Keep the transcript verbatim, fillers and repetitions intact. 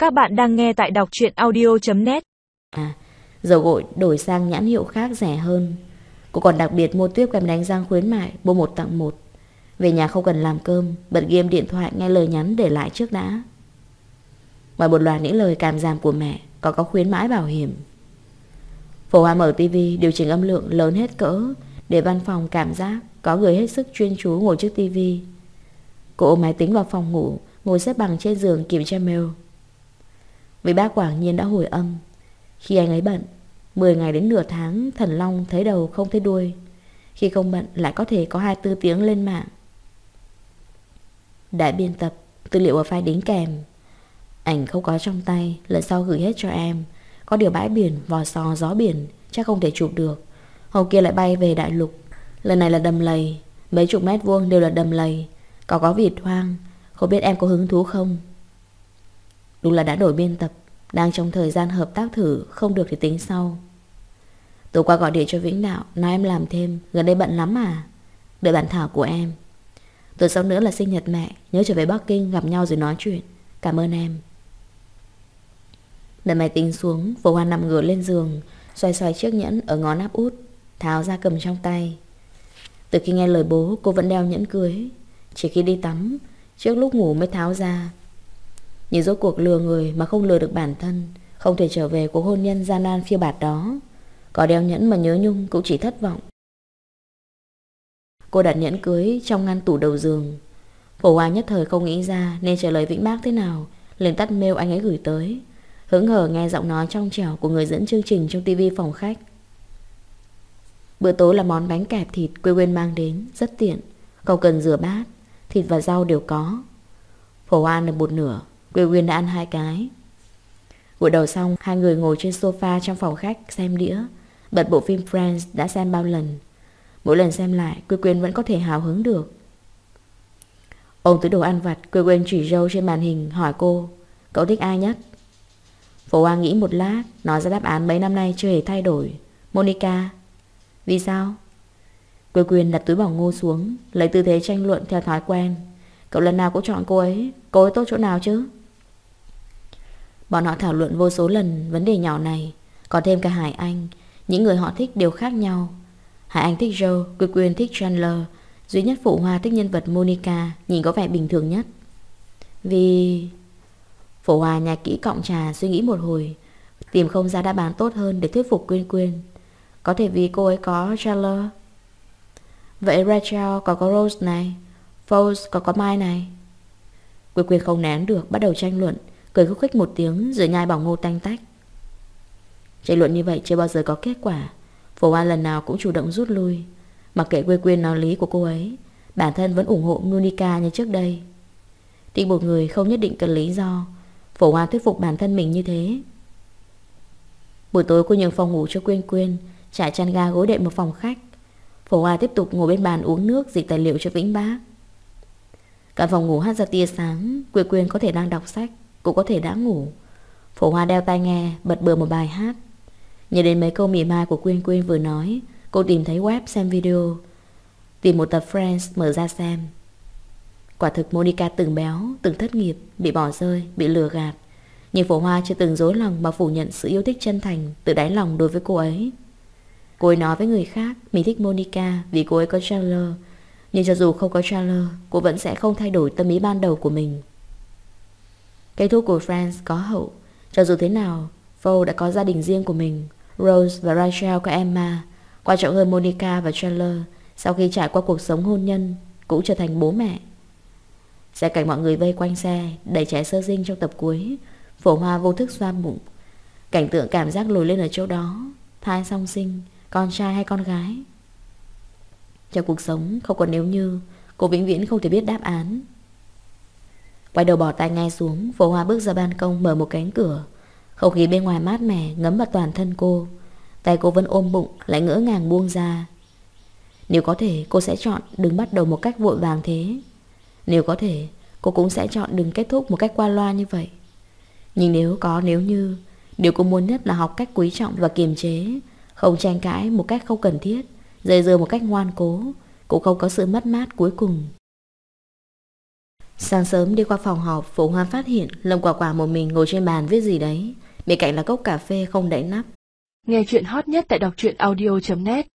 Các bạn đang nghe tại đọc truyện audio chấm net. À, dầu gội đổi sang nhãn hiệu khác rẻ hơn. Cô còn đặc biệt mua tuyếp kem đánh răng khuyến mại, mua một tặng một. Về nhà không cần làm cơm, bật game điện thoại nghe lời nhắn để lại trước đã. Ngoài một loạt những lời cảm giảm của mẹ, còn có khuyến mãi bảo hiểm. Phổ Hoa mở tivi điều chỉnh âm lượng lớn hết cỡ để văn phòng cảm giác có người hết sức chuyên chú ngồi trước tivi. Cô ôm máy tính vào phòng ngủ, ngồi xếp bằng trên giường kiểm tra mail. Vì bác quả nhiên đã hồi âm. Khi anh ấy bận, mười ngày đến nửa tháng Thần Long thấy đầu không thấy đuôi. Khi không bận lại có thể có hai mươi bốn tiếng lên mạng. Đại biên tập, tư liệu ở file đính kèm. Ảnh không có trong tay, lần sau gửi hết cho em. Có điều bãi biển, vò sò, gió biển chắc không thể chụp được. Hôm kia lại bay về đại lục. Lần này là đầm lầy, mấy chục mét vuông đều là đầm lầy. Có có vịt hoang. Không biết em có hứng thú không? Đúng là đã đổi biên tập, đang trong thời gian hợp tác thử, không được thì tính sau. Tối qua gọi điện cho Vĩnh Đạo, nói em làm thêm, gần đây bận lắm à? Đợi bản thảo của em. Tuần sau nữa là sinh nhật mẹ, nhớ trở về Bắc Kinh gặp nhau rồi nói chuyện. Cảm ơn em. Đặt máy tính xuống, Phổ Hoa nằm ngửa lên giường, xoay xoay chiếc nhẫn ở ngón áp út, tháo ra cầm trong tay. Từ khi nghe lời bố, cô vẫn đeo nhẫn cưới. Chỉ khi đi tắm, trước lúc ngủ mới tháo ra. Nhưng rốt cuộc lừa người mà không lừa được bản thân, không thể trở về cuộc hôn nhân gian nan phiêu bạt đó. Có đeo nhẫn mà nhớ nhung cũng chỉ thất vọng. Cô đặt nhẫn cưới trong ngăn tủ đầu giường. Phổ Hoa nhất thời không nghĩ ra nên trả lời Vĩnh Bác thế nào, liền tắt mail anh ấy gửi tới. Hững hờ nghe giọng nói trong trẻo của người dẫn chương trình trong tivi phòng khách. Bữa tối là món bánh kẹp thịt quê quên mang đến, rất tiện, không cần rửa bát, thịt và rau đều có. Phổ Hoa ăn được một nửa, Quê Quyên đã ăn hai cái. Buổi đầu xong, hai người ngồi trên sofa trong phòng khách xem đĩa, bật bộ phim Friends đã xem bao lần. Mỗi lần xem lại, Quê Quyên vẫn có thể hào hứng được. Ôm túi đồ ăn vặt, Quê Quyên chỉ râu trên màn hình hỏi cô, cậu thích ai nhất? Phổ Hoa nghĩ một lát, nói ra đáp án mấy năm nay chưa hề thay đổi, Monica. Vì sao? Quê Quyên đặt túi bỏng ngô xuống, lấy tư thế tranh luận theo thói quen. Cậu lần nào cũng chọn cô ấy, cô ấy tốt chỗ nào chứ? Bọn họ thảo luận vô số lần vấn đề nhỏ này. Còn thêm cả Hải Anh. Những người họ thích đều khác nhau. Hải Anh thích Joe, Quê Quyên thích Chandler. Duy nhất Phổ Hoa thích nhân vật Monica, nhìn có vẻ bình thường nhất. Vì... Phổ Hoa nhai kỹ cọng trà, suy nghĩ một hồi, tìm không ra đáp án tốt hơn để thuyết phục Quyên Quyên. Có thể vì cô ấy có Chandler. Vậy Rachel có có Rose này, Foles có có Mai này. Quyên Quyên không nén được, bắt đầu tranh luận, cười khúc khích một tiếng rồi nhai bỏng ngô tanh tách. Tranh luận như vậy chưa bao giờ có kết quả. Phổ Hoa lần nào cũng chủ động rút lui. Mặc kệ Quyên Quyên nói lý của cô ấy, bản thân vẫn ủng hộ Monica như trước đây. Thích một người không nhất định cần lý do. Phổ Hoa thuyết phục bản thân mình như thế. Buổi tối cô nhường phòng ngủ cho Quyên Quyên, trải chăn ga gối đệm một phòng khách. Phổ Hoa tiếp tục ngồi bên bàn uống nước, dịch tài liệu cho Vĩnh Bác. Cả phòng ngủ hắt ra tia sáng. Quyên Quyên có thể đang đọc sách, cũng có thể đã ngủ. Phổ Hoa đeo tai nghe, bật bừa một bài hát. Nhớ đến mấy câu mỉa mai của Quyên Quyên vừa nói, cô tìm thấy web xem video, tìm một tập Friends mở ra xem. Quả thực Monica từng béo, từng thất nghiệp, bị bỏ rơi, bị lừa gạt. Nhưng Phổ Hoa chưa từng dối lòng mà phủ nhận sự yêu thích chân thành từ đáy lòng đối với cô ấy. Cô ấy nói với người khác mình thích Monica vì cô ấy có Chandler. Nhưng cho dù không có Chandler, cô vẫn sẽ không thay đổi tâm ý ban đầu của mình. Kết thúc của Friends có hậu. Cho dù thế nào, Foles đã có gia đình riêng của mình. Rose và Rachel có Emma. Quan trọng hơn, Monica và Chandler sau khi trải qua cuộc sống hôn nhân cũng trở thành bố mẹ. Xe cảnh mọi người vây quanh xe đẩy trẻ sơ sinh trong tập cuối. Phổ Hoa vô thức xoa bụng. Cảnh tượng cảm giác lùi lên ở chỗ đó. Thai song sinh, con trai hay con gái? Trong cuộc sống không còn nếu như, cô vĩnh viễn không thể biết đáp án. Quay đầu bỏ tai nghe xuống, Phổ Hoa bước ra ban công, mở một cánh cửa. Không khí bên ngoài mát mẻ ngấm vào toàn thân cô. Tay cô vẫn ôm bụng, lại ngỡ ngàng buông ra. Nếu có thể, cô sẽ chọn đừng bắt đầu một cách vội vàng thế. Nếu có thể, cô cũng sẽ chọn đừng kết thúc một cách qua loa như vậy. Nhưng nếu có nếu như, điều cô muốn nhất là học cách quý trọng và kiềm chế, không tranh cãi một cách không cần thiết, dây dưa một cách ngoan cố, cũng không có sự mất mát cuối cùng. Sáng sớm đi qua phòng họp, Phổ Hoa phát hiện Lâm Quả Quả một mình ngồi trên bàn viết gì đấy, bên cạnh là cốc cà phê không đậy nắp. Nghe chuyện hot nhất tại đọc truyện audio chấm net.